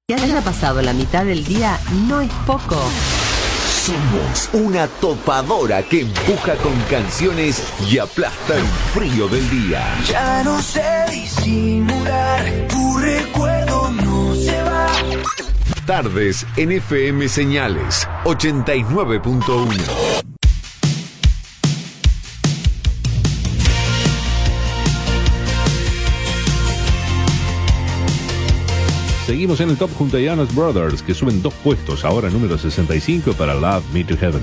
Que haya pasado la mitad del día no es poco. Somos una topadora que empuja con canciones y aplasta el frío del día. Ya no sé disimular, tu recuerdo no se va. Tardes en FM Señales 89.1. Seguimos en el top junto a Jonas Brothers, que suben 2 puestos, ahora número 65 para Love Me to Heaven.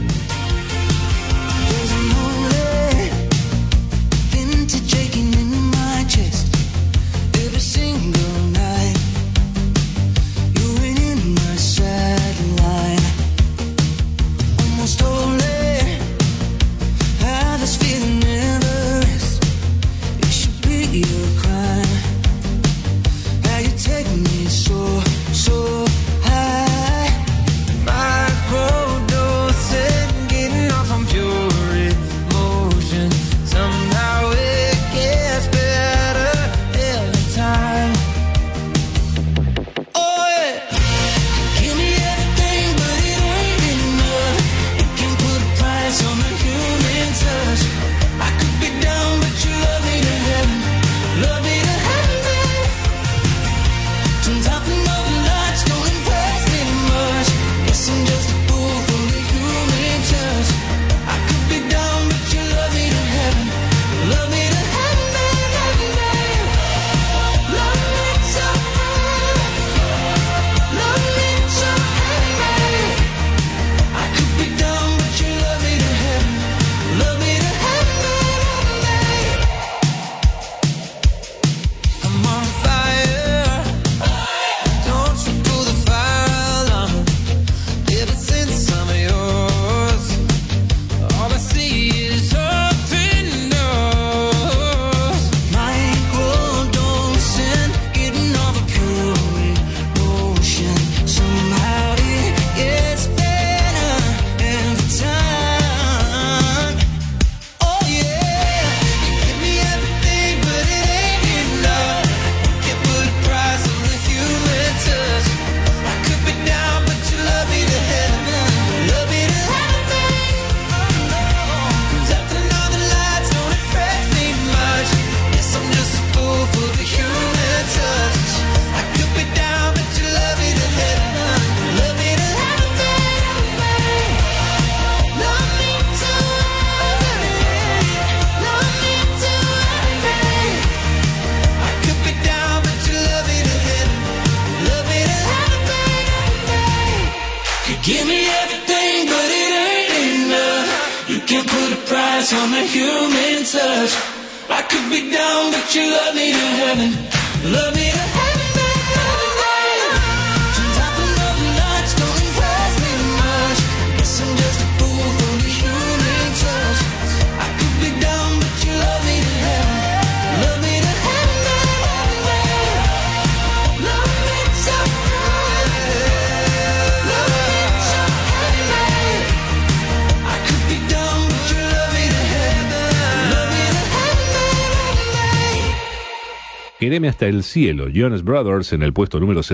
Quédeme hasta el cielo, Jonas Brothers en el puesto número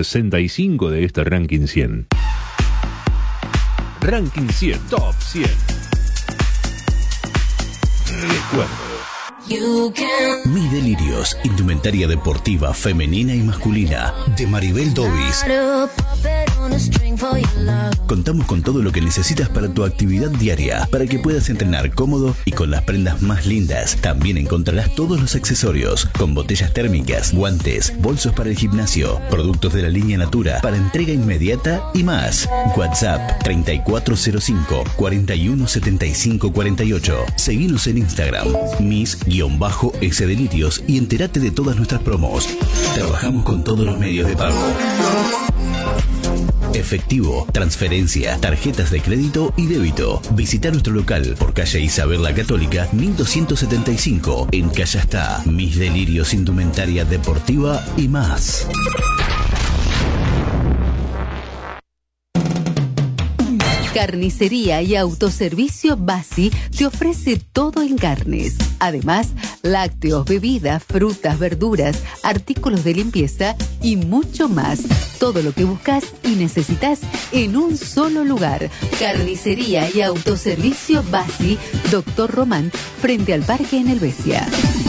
65 de este Ranking 100. Ranking 100, Top 100. Recuerdo. Mis delirios, indumentaria deportiva femenina y masculina, de Maribel Dovis. Contamos con todo lo que necesitas para tu actividad diaria, para que puedas entrenar cómodo y con las prendas más lindas. También encontrarás todos los accesorios, con botellas térmicas, guantes, bolsos para el gimnasio, productos de la línea Natura para entrega inmediata y más. WhatsApp 3405 4175 48. Seguinos en Instagram, mis-s delirios y entérate de todas nuestras promos. Trabajamos con todos los medios de pago: efectivo, transferencia, tarjetas de crédito y débito. Visita nuestro local por calle Isabel la Católica 1275 en Callastá. Mis delirios, indumentaria deportiva y más. Carnicería y autoservicio Basi te ofrece todo en carnes. Además, lácteos, bebidas, frutas, verduras, artículos de limpieza y mucho más. Todo lo que buscas y necesitas en un solo lugar. Carnicería y autoservicio Basi, Doctor Román, frente al Parque en Helvecia.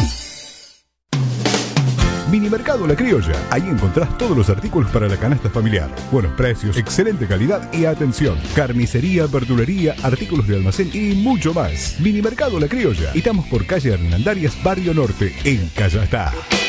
Minimercado La Criolla. Ahí encontrás todos los artículos para la canasta familiar. Buenos precios, excelente calidad y atención. Carnicería, verdulería, artículos de almacén y mucho más. Minimercado La Criolla. Estamos por calle Hernandarias, Barrio Norte, en Callastá.